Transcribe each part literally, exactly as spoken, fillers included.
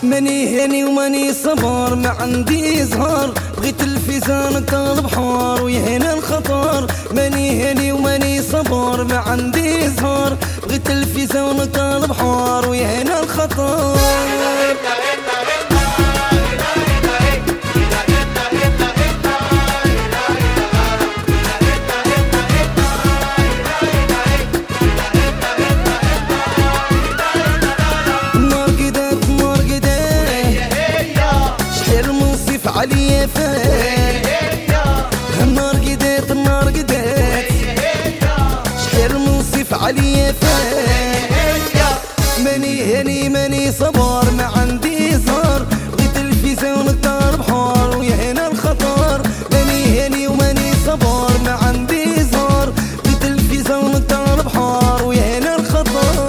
ماني هاني وماني صبر، ما عندي زهر، بغيت الفيزان طالب حار ويهنا الخطر. ماني هاني وماني صبر، ما عندي زهر، بغيت الفيزان طالب حار ويهنا الخطر. عليا فات النار قدات النار قدات شحال من صيف عليا فات. ماني هاني ماني صبر، ما عندي زهر، بغيت الفيزان طالب حار ويهنا الخطر. ماني هاني وماني صبر، ما عندي زهر، بغيت الفيزان طالب حار ويهنا الخطر.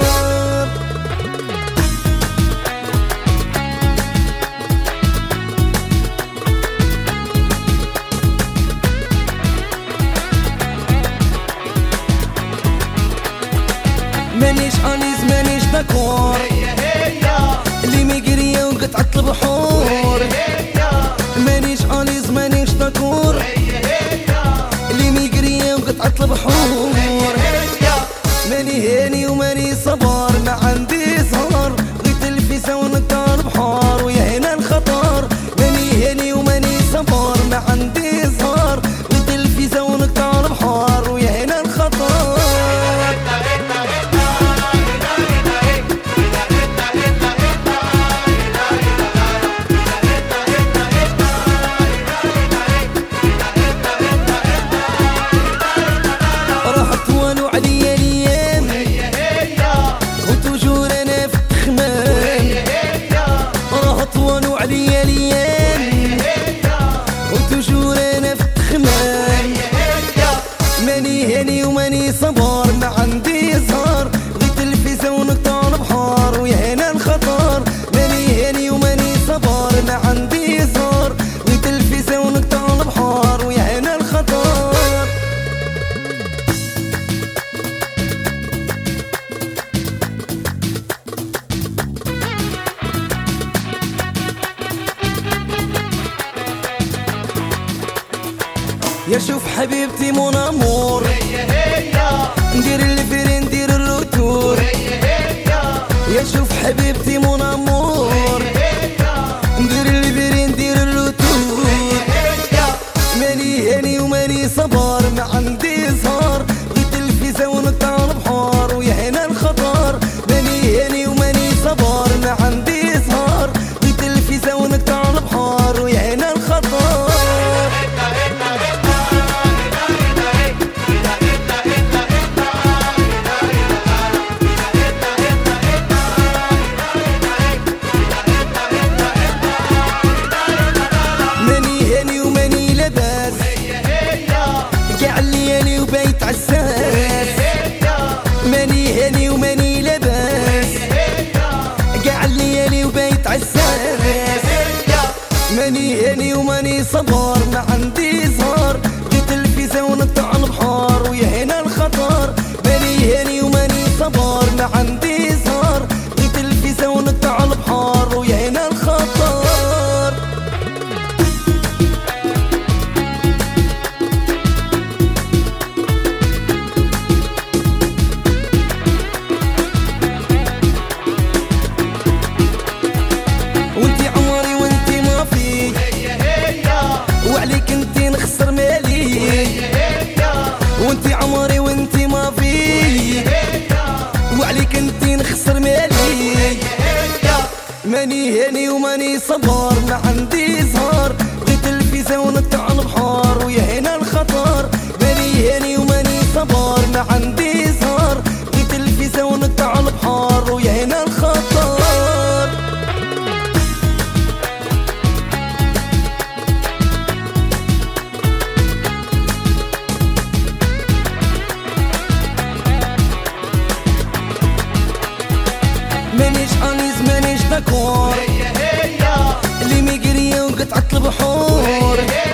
مانيش انيس مانيش داكور، اللي ميقريا وقطعة البحور. مانيش انيس مانيش داكور، اللي ميقريا وقطعة البحور. ماني هاني وماني صبر، ما عندي زهر، بغيت الفيزان طالب حار ويهنا الخطر. ماني هاني وماني صبر، ما عندي زهر، بغيت الفيزان طالب حار ويهنا الخطر. عليا ليام وتجور انا في التخمان. ماني هاني وماني صبر، ما عندي زهر، بغيت الفيزان طالب حار ويهنا الخطر. ماني هاني وماني صبر، ما عندي زهر، بغيت الفيزان طالب حار ويهنا الخطر. يا شوف حبيبتي مون امور، ندير الفيري ندير الروتور. يا شوف حبيبتي مون امور، ندير الفيري ندير الروتور. ماني هاني وماني صبر، ما عندي زهر، بغيت الفيزان طالب حار ويهنا الخطر. ماني هاني وماني صبر، ما عندي زهر، بغيت الفيزان طالب حار ويهنا الخطر. وبيت عساس، ماني هاني وماني لاباس، قاع الليالي وبيت عساس. ماني هاني وماني صبر، ما عندي زهر، بغيت الفيزان طالب حار ويهنا الخطر. ماني هاني وماني صبر، ما عندي زهر، بغيت الفيزان طالب حار ويهنا الخطر. وعليك انتي نخسر مالي، وانتي عمري وانتي ما في، وعليك انتي نخسر مالي. ماني هاني وماني صبر، ما عندي زهر، بغيت الفيزان طالب حار ويهنا الخطر. ماني هاني وماني صبر، ما عندي زهر، بغيت الفيزان طالب حار ويهنا الخطر. مانيش انيس مانيش داكور، اللي ميقريا وقطعة البحور.